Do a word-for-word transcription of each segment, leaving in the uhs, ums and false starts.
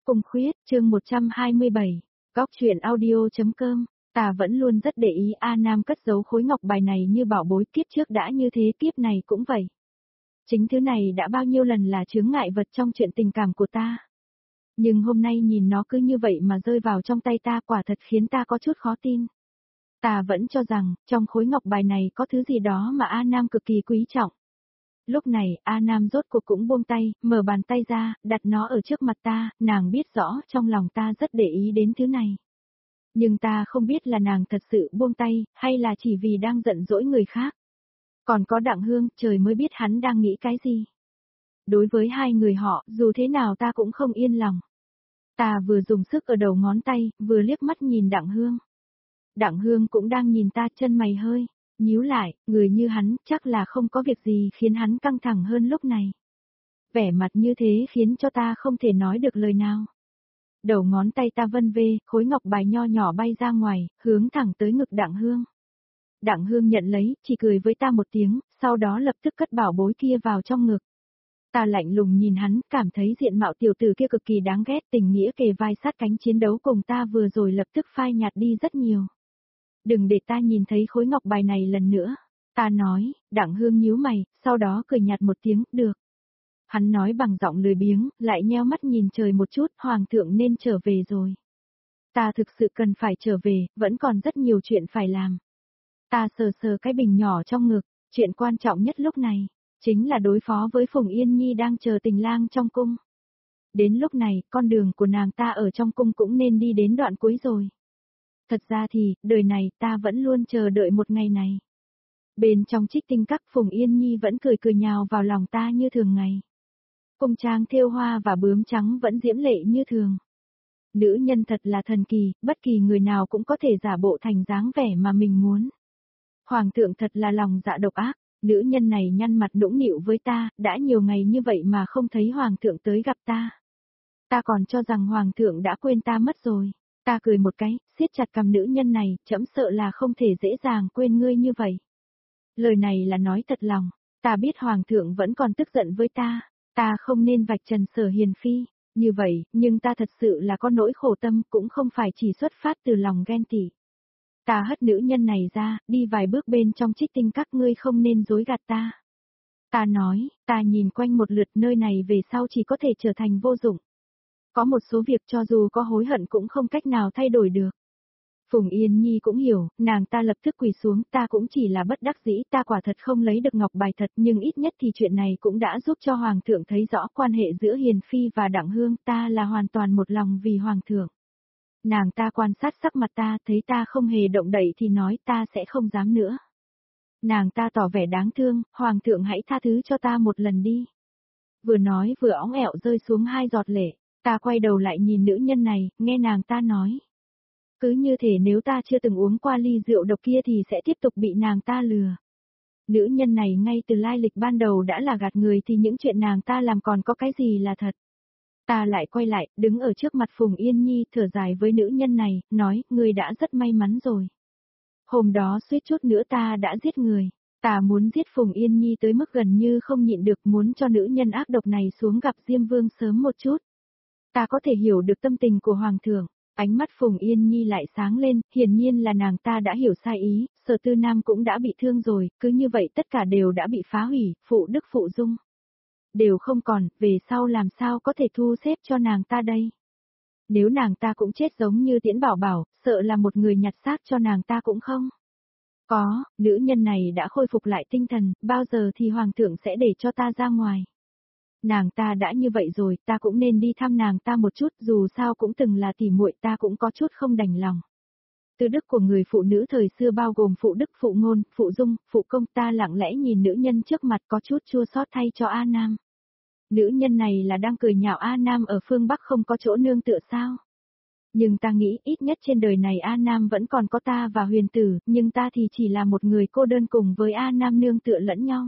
Cung Khuyết, chương một trăm hai mươi bảy, góc truyện audio.com, ta vẫn luôn rất để ý A Nam cất giấu khối ngọc bài này như bảo bối, kiếp trước đã như thế kiếp này cũng vậy. Chính thứ này đã bao nhiêu lần là chướng ngại vật trong chuyện tình cảm của ta. Nhưng hôm nay nhìn nó cứ như vậy mà rơi vào trong tay ta, quả thật khiến ta có chút khó tin. Ta vẫn cho rằng, trong khối ngọc bài này có thứ gì đó mà A Nam cực kỳ quý trọng. Lúc này, A Nam rốt cuộc cũng buông tay, mở bàn tay ra, đặt nó ở trước mặt ta, nàng biết rõ trong lòng ta rất để ý đến thứ này. Nhưng ta không biết là nàng thật sự buông tay, hay là chỉ vì đang giận dỗi người khác. Còn có Đặng Hương, trời mới biết hắn đang nghĩ cái gì. Đối với hai người họ, dù thế nào ta cũng không yên lòng. Ta vừa dùng sức ở đầu ngón tay, vừa liếc mắt nhìn Đặng Hương. Đặng Hương cũng đang nhìn ta, chân mày hơi nhíu lại, người như hắn chắc là không có việc gì khiến hắn căng thẳng hơn lúc này. Vẻ mặt như thế khiến cho ta không thể nói được lời nào. Đầu ngón tay ta vân vê, khối ngọc bài nho nhỏ bay ra ngoài, hướng thẳng tới ngực Đặng Hương. Đặng Hương nhận lấy, chỉ cười với ta một tiếng, sau đó lập tức cất bảo bối kia vào trong ngực. Ta lạnh lùng nhìn hắn, cảm thấy diện mạo tiểu tử kia cực kỳ đáng ghét, tình nghĩa kề vai sát cánh chiến đấu cùng ta vừa rồi lập tức phai nhạt đi rất nhiều. Đừng để ta nhìn thấy khối ngọc bài này lần nữa. Ta nói, Đặng Hương nhíu mày, sau đó cười nhạt một tiếng, được. Hắn nói bằng giọng lười biếng, lại nheo mắt nhìn trời một chút, hoàng thượng nên trở về rồi. Ta thực sự cần phải trở về, vẫn còn rất nhiều chuyện phải làm. Ta sờ sờ cái bình nhỏ trong ngực, chuyện quan trọng nhất lúc này, chính là đối phó với Phùng Yên Nhi đang chờ tình lang trong cung. Đến lúc này, con đường của nàng ta ở trong cung cũng nên đi đến đoạn cuối rồi. Thật ra thì, đời này ta vẫn luôn chờ đợi một ngày này. Bên trong Trích Tinh Các, Phùng Yên Nhi vẫn cười cười nhào vào lòng ta như thường ngày. Cung trang thêu hoa và bướm trắng vẫn diễm lệ như thường. Nữ nhân thật là thần kỳ, bất kỳ người nào cũng có thể giả bộ thành dáng vẻ mà mình muốn. Hoàng thượng thật là lòng dạ độc ác, nữ nhân này nhăn mặt nũng nịu với ta, đã nhiều ngày như vậy mà không thấy hoàng thượng tới gặp ta. Ta còn cho rằng hoàng thượng đã quên ta mất rồi. Ta cười một cái, siết chặt cằm nữ nhân này, trẫm sợ là không thể dễ dàng quên ngươi như vậy. Lời này là nói thật lòng, ta biết hoàng thượng vẫn còn tức giận với ta, ta không nên vạch trần Sở Hiền Phi, như vậy, nhưng ta thật sự là có nỗi khổ tâm, cũng không phải chỉ xuất phát từ lòng ghen tị. Ta hất nữ nhân này ra, đi vài bước bên trong Trích Tinh Các, ngươi không nên dối gạt ta. Ta nói, ta nhìn quanh một lượt, nơi này về sau chỉ có thể trở thành vô dụng. Có một số việc cho dù có hối hận cũng không cách nào thay đổi được. Phùng Yên Nhi cũng hiểu, nàng ta lập tức quỳ xuống, ta cũng chỉ là bất đắc dĩ, ta quả thật không lấy được ngọc bài thật, nhưng ít nhất thì chuyện này cũng đã giúp cho Hoàng thượng thấy rõ quan hệ giữa Hiền Phi và Đặng Hương, ta là hoàn toàn một lòng vì Hoàng thượng. Nàng ta quan sát sắc mặt ta, thấy ta không hề động đậy thì nói ta sẽ không dám nữa. Nàng ta tỏ vẻ đáng thương, Hoàng thượng hãy tha thứ cho ta một lần đi. Vừa nói vừa óng ẹo rơi xuống hai giọt lệ. Ta quay đầu lại nhìn nữ nhân này, nghe nàng ta nói. Cứ như thể nếu ta chưa từng uống qua ly rượu độc kia thì sẽ tiếp tục bị nàng ta lừa. Nữ nhân này ngay từ lai lịch ban đầu đã là gạt người thì những chuyện nàng ta làm còn có cái gì là thật. Ta lại quay lại, đứng ở trước mặt Phùng Yên Nhi, thở dài với nữ nhân này, nói, ngươi đã rất may mắn rồi. Hôm đó suýt chút nữa ta đã giết người. Ta muốn giết Phùng Yên Nhi tới mức gần như không nhịn được, muốn cho nữ nhân ác độc này xuống gặp Diêm Vương sớm một chút. Ta có thể hiểu được tâm tình của Hoàng thượng, ánh mắt Phùng Yên Nhi lại sáng lên, hiển nhiên là nàng ta đã hiểu sai ý, Sở Tư Nam cũng đã bị thương rồi, cứ như vậy tất cả đều đã bị phá hủy, phụ đức phụ dung. Đều không còn, về sau làm sao có thể thu xếp cho nàng ta đây. Nếu nàng ta cũng chết giống như Tiễn Bảo Bảo, sợ là một người nhặt xác cho nàng ta cũng không. Có, nữ nhân này đã khôi phục lại tinh thần, bao giờ thì Hoàng thượng sẽ để cho ta ra ngoài. Nàng ta đã như vậy rồi, ta cũng nên đi thăm nàng ta một chút, dù sao cũng từng là tỉ muội, ta cũng có chút không đành lòng. Từ đức của người phụ nữ thời xưa bao gồm phụ đức, phụ ngôn, phụ dung, phụ công, ta lặng lẽ nhìn nữ nhân trước mặt có chút chua xót thay cho A Nam. Nữ nhân này là đang cười nhạo A Nam ở phương Bắc không có chỗ nương tựa sao? Nhưng ta nghĩ ít nhất trên đời này A Nam vẫn còn có ta và Huyền Tử, nhưng ta thì chỉ là một người cô đơn cùng với A Nam nương tựa lẫn nhau.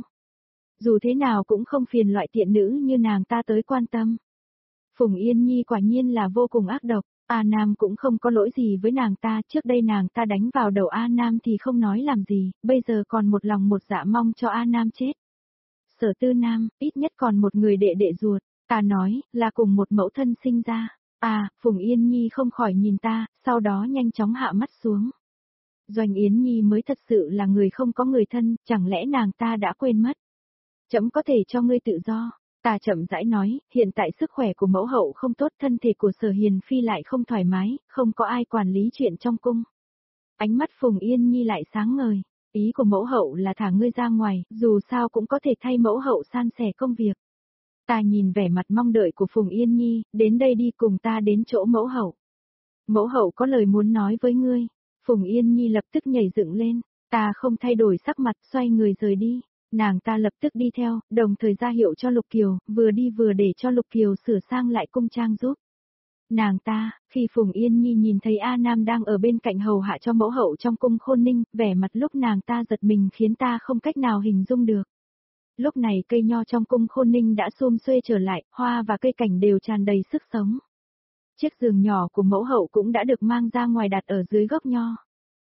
Dù thế nào cũng không phiền loại tiện nữ như nàng ta tới quan tâm. Phùng Yên Nhi quả nhiên là vô cùng ác độc, A Nam cũng không có lỗi gì với nàng ta, trước đây nàng ta đánh vào đầu A Nam thì không nói làm gì, bây giờ còn một lòng một dạ mong cho A Nam chết. Sở Tư Nam, ít nhất còn một người đệ đệ ruột, ta nói, là cùng một mẫu thân sinh ra. À, Phùng Yên Nhi không khỏi nhìn ta, sau đó nhanh chóng hạ mắt xuống. Doanh Yến Nhi mới thật sự là người không có người thân, chẳng lẽ nàng ta đã quên mất. Trẫm có thể cho ngươi tự do. Ta chậm rãi nói, hiện tại sức khỏe của mẫu hậu không tốt, thân thể của Sở Hiền Phi lại không thoải mái, không có ai quản lý chuyện trong cung. Ánh mắt Phùng Yên Nhi lại sáng ngời. Ý của mẫu hậu là thả ngươi ra ngoài, dù sao cũng có thể thay mẫu hậu san sẻ công việc. Ta nhìn vẻ mặt mong đợi của Phùng Yên Nhi, đến đây đi cùng ta đến chỗ mẫu hậu. Mẫu hậu có lời muốn nói với ngươi. Phùng Yên Nhi lập tức nhảy dựng lên, ta không thay đổi sắc mặt, xoay người rời đi. Nàng ta lập tức đi theo, đồng thời ra hiệu cho Lục Kiều, vừa đi vừa để cho Lục Kiều sửa sang lại cung trang giúp. Nàng ta, khi Phùng Yên Nhi nhìn thấy A Nam đang ở bên cạnh hầu hạ cho mẫu hậu trong cung Khôn Ninh, vẻ mặt lúc nàng ta giật mình khiến ta không cách nào hình dung được. Lúc này cây nho trong cung Khôn Ninh đã sum xuê trở lại, hoa và cây cảnh đều tràn đầy sức sống. Chiếc giường nhỏ của mẫu hậu cũng đã được mang ra ngoài đặt ở dưới gốc nho.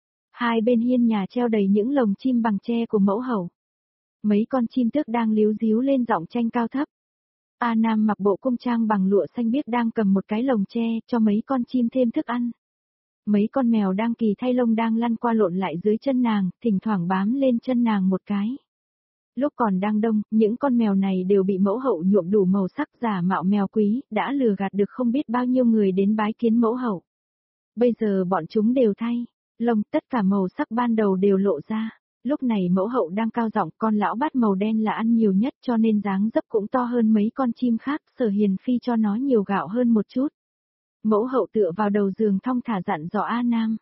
Hai bên hiên nhà treo đầy những lồng chim bằng tre của mẫu hậu. Mấy con chim tước đang líu díu lên giọng tranh cao thấp. A Nam mặc bộ cung trang bằng lụa xanh biếc đang cầm một cái lồng tre cho mấy con chim thêm thức ăn. Mấy con mèo đang kỳ thay lông đang lăn qua lộn lại dưới chân nàng, thỉnh thoảng bám lên chân nàng một cái. Lúc còn đang đông, những con mèo này đều bị mẫu hậu nhuộm đủ màu sắc giả mạo mèo quý, đã lừa gạt được không biết bao nhiêu người đến bái kiến mẫu hậu. Bây giờ bọn chúng đều thay, lông tất cả màu sắc ban đầu đều lộ ra. Lúc này mẫu hậu đang cao giọng, con lão bát màu đen là ăn nhiều nhất cho nên dáng dấp cũng to hơn mấy con chim khác, Sở Hiền Phi cho nó nhiều gạo hơn một chút. Mẫu hậu tựa vào đầu giường thong thả dặn dò A Nam.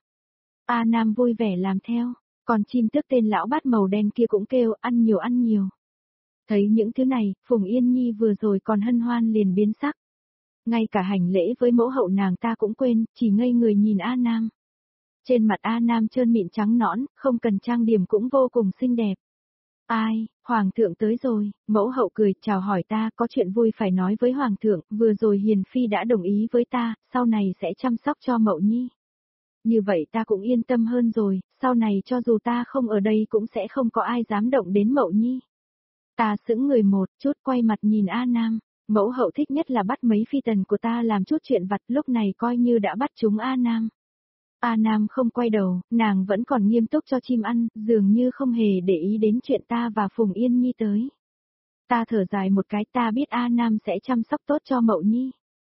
A Nam vui vẻ làm theo, còn chim tước tên lão bát màu đen kia cũng kêu ăn nhiều ăn nhiều. Thấy những thứ này, Phùng Yên Nhi vừa rồi còn hân hoan liền biến sắc. Ngay cả hành lễ với mẫu hậu nàng ta cũng quên, chỉ ngây người nhìn A Nam. Trên mặt A Nam trơn mịn trắng nõn, không cần trang điểm cũng vô cùng xinh đẹp. Ai, Hoàng thượng tới rồi, mẫu hậu cười, chào hỏi ta, có chuyện vui phải nói với Hoàng thượng, vừa rồi Hiền Phi đã đồng ý với ta, sau này sẽ chăm sóc cho Mậu Nhi. Như vậy ta cũng yên tâm hơn rồi, sau này cho dù ta không ở đây cũng sẽ không có ai dám động đến Mậu Nhi. Ta sững người một chút quay mặt nhìn A Nam, mẫu hậu thích nhất là bắt mấy phi tần của ta làm chút chuyện vặt, lúc này coi như đã bắt chúng A Nam. A Nam không quay đầu, nàng vẫn còn nghiêm túc cho chim ăn, dường như không hề để ý đến chuyện ta và Phùng Yên Nhi tới. Ta thở dài một cái, ta biết A Nam sẽ chăm sóc tốt cho Mậu Nhi.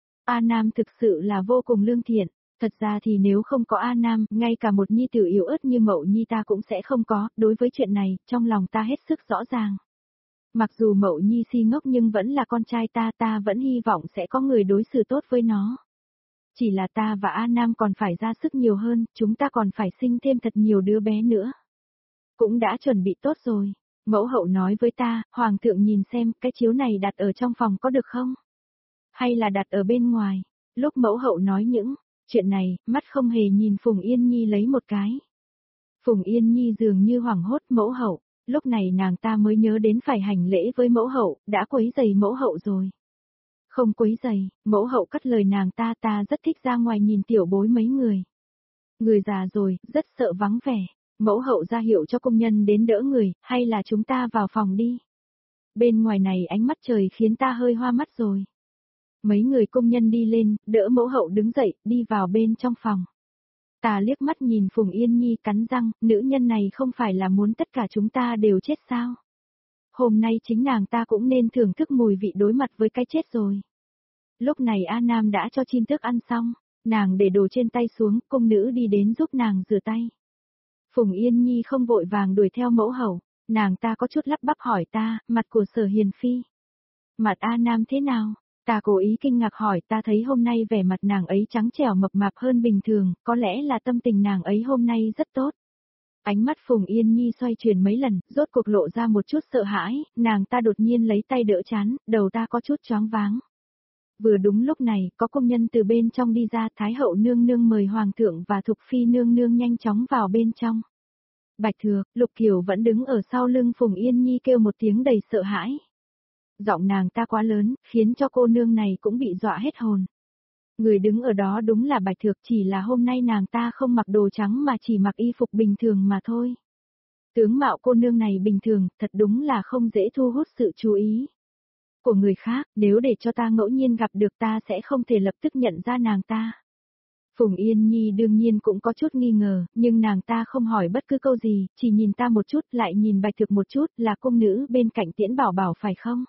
A Nam thực sự là vô cùng lương thiện, thật ra thì nếu không có A Nam, ngay cả một nhi tử yếu ớt như Mậu Nhi ta cũng sẽ không có, đối với chuyện này, trong lòng ta hết sức rõ ràng. Mặc dù Mậu Nhi si ngốc nhưng vẫn là con trai ta, ta vẫn hy vọng sẽ có người đối xử tốt với nó. Chỉ là ta và A Nam còn phải ra sức nhiều hơn, chúng ta còn phải sinh thêm thật nhiều đứa bé nữa. Cũng đã chuẩn bị tốt rồi. Mẫu hậu nói với ta, Hoàng thượng nhìn xem, cái chiếu này đặt ở trong phòng có được không? Hay là đặt ở bên ngoài? Lúc mẫu hậu nói những chuyện này, mắt không hề nhìn Phùng Yên Nhi lấy một cái. Phùng Yên Nhi dường như hoảng hốt mẫu hậu, lúc này nàng ta mới nhớ đến phải hành lễ với mẫu hậu, đã quấy rầy mẫu hậu rồi. Không quấy giày, mẫu hậu cắt lời nàng ta, ta rất thích ra ngoài nhìn tiểu bối mấy người. Người già rồi, rất sợ vắng vẻ. Mẫu hậu ra hiệu cho công nhân đến đỡ người, hay là chúng ta vào phòng đi. Bên ngoài này ánh mắt trời khiến ta hơi hoa mắt rồi. Mấy người công nhân đi lên, đỡ mẫu hậu đứng dậy, đi vào bên trong phòng. Ta liếc mắt nhìn Phùng Yên Nhi cắn răng, nữ nhân này không phải là muốn tất cả chúng ta đều chết sao? Hôm nay chính nàng ta cũng nên thưởng thức mùi vị đối mặt với cái chết rồi. Lúc này A Nam đã cho chim tước ăn xong, nàng để đồ trên tay xuống, cung nữ đi đến giúp nàng rửa tay. Phùng Yên Nhi không vội vàng đuổi theo mẫu hậu, nàng ta có chút lắp bắp hỏi ta, mặt của Sở Hiền Phi. Mặt A Nam thế nào? Ta cố ý kinh ngạc hỏi, ta thấy hôm nay vẻ mặt nàng ấy trắng trẻo mập mạp hơn bình thường, có lẽ là tâm tình nàng ấy hôm nay rất tốt. Ánh mắt Phùng Yên Nhi xoay chuyển mấy lần, rốt cuộc lộ ra một chút sợ hãi, nàng ta đột nhiên lấy tay đỡ chán, đầu ta có chút choáng váng. Vừa đúng lúc này, có công nhân từ bên trong đi ra, Thái hậu nương nương mời Hoàng thượng và Thục Phi nương nương nhanh chóng vào bên trong. Bạch Thược, Lục Kiều vẫn đứng ở sau lưng Phùng Yên Nhi kêu một tiếng đầy sợ hãi. Giọng nàng ta quá lớn, khiến cho cô nương này cũng bị dọa hết hồn. Người đứng ở đó đúng là Bạch Thược, chỉ là hôm nay nàng ta không mặc đồ trắng mà chỉ mặc y phục bình thường mà thôi. Tướng mạo cô nương này bình thường, thật đúng là không dễ thu hút sự chú ý. của người khác, nếu để cho ta ngẫu nhiên gặp được ta sẽ không thể lập tức nhận ra nàng ta. Phùng Yên Nhi đương nhiên cũng có chút nghi ngờ, nhưng nàng ta không hỏi bất cứ câu gì, chỉ nhìn ta một chút lại nhìn Bạch Thực một chút, là cung nữ bên cạnh Tiễn Bảo Bảo phải không?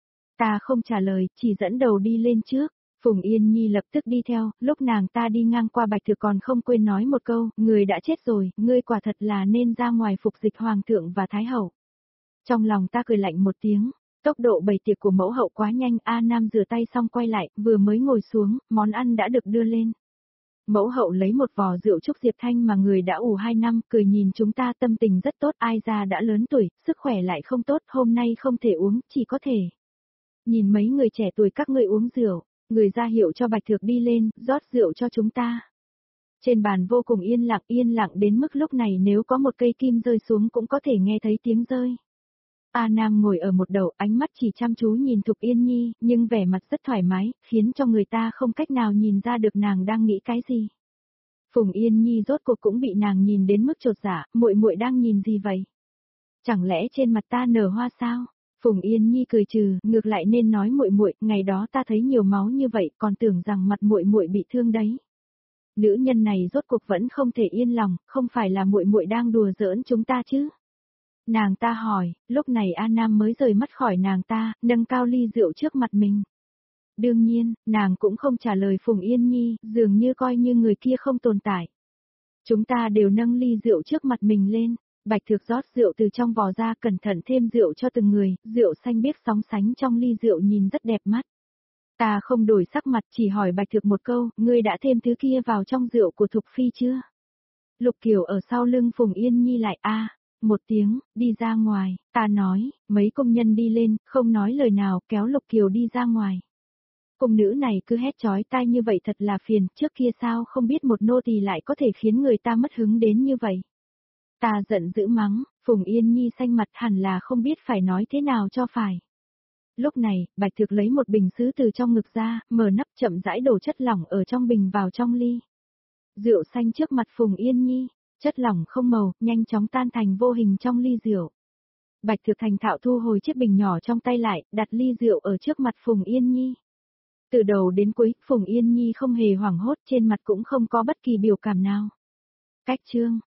Ta không trả lời, chỉ dẫn đầu đi lên trước. Phùng Yên Nhi lập tức đi theo, lúc nàng ta đi ngang qua Bạch Thực còn không quên nói một câu, người đã chết rồi, ngươi quả thật là nên ra ngoài phục dịch Hoàng thượng và Thái hậu. Trong lòng ta cười lạnh một tiếng, tốc độ bày tiệc của mẫu hậu quá nhanh, A Nam rửa tay xong quay lại, vừa mới ngồi xuống, món ăn đã được đưa lên. Mẫu hậu lấy một vò rượu Trúc Diệp Thanh mà người đã ủ hai năm, cười nhìn chúng ta tâm tình rất tốt, ai ra đã lớn tuổi, sức khỏe lại không tốt, hôm nay không thể uống, chỉ có thể. Nhìn mấy người trẻ tuổi các ngươi uống rượu, người ra hiệu cho Bạch Thược đi lên, rót rượu cho chúng ta. Trên bàn vô cùng yên lặng, yên lặng đến mức lúc này nếu có một cây kim rơi xuống cũng có thể nghe thấy tiếng rơi. A Nam ngồi ở một đầu, ánh mắt chỉ chăm chú nhìn Thục Yên Nhi, nhưng vẻ mặt rất thoải mái, khiến cho người ta không cách nào nhìn ra được nàng đang nghĩ cái gì. Phùng Yên Nhi rốt cuộc cũng bị nàng nhìn đến mức chột dạ, muội muội đang nhìn gì vậy? Chẳng lẽ trên mặt ta nở hoa sao? Phùng Yên Nhi cười trừ, ngược lại nên nói muội muội, ngày đó ta thấy nhiều máu như vậy, còn tưởng rằng mặt muội muội bị thương đấy. Nữ nhân này rốt cuộc vẫn không thể yên lòng, không phải là muội muội đang đùa giỡn chúng ta chứ? Nàng ta hỏi, lúc này A Nam mới rời mắt khỏi nàng ta, nâng cao ly rượu trước mặt mình. Đương nhiên, nàng cũng không trả lời Phùng Yên Nhi, dường như coi như người kia không tồn tại. Chúng ta đều nâng ly rượu trước mặt mình lên, Bạch Thược rót rượu từ trong vò ra, cẩn thận thêm rượu cho từng người, rượu xanh biếc sóng sánh trong ly rượu nhìn rất đẹp mắt. Ta không đổi sắc mặt, chỉ hỏi Bạch Thược một câu, ngươi đã thêm thứ kia vào trong rượu của Thục Phi chưa? Lục Kiều ở sau lưng Phùng Yên Nhi lại a một tiếng, đi ra ngoài, ta nói, mấy công nhân đi lên, không nói lời nào, kéo Lục Kiều đi ra ngoài. Cung nữ này cứ hét chói tai như vậy thật là phiền, trước kia sao không biết một nô tỳ lại có thể khiến người ta mất hứng đến như vậy. Ta giận dữ mắng, Phùng Yên Nhi xanh mặt hẳn là không biết phải nói thế nào cho phải. Lúc này, Bạch Thực lấy một bình sứ từ trong ngực ra, mở nắp chậm rãi đổ chất lỏng ở trong bình vào trong ly. Rượu xanh trước mặt Phùng Yên Nhi, chất lỏng không màu, nhanh chóng tan thành vô hình trong ly rượu. Bạch Thực thành thạo thu hồi chiếc bình nhỏ trong tay lại, đặt ly rượu ở trước mặt Phùng Yên Nhi. Từ đầu đến cuối, Phùng Yên Nhi không hề hoảng hốt, trên mặt cũng không có bất kỳ biểu cảm nào. Cách chương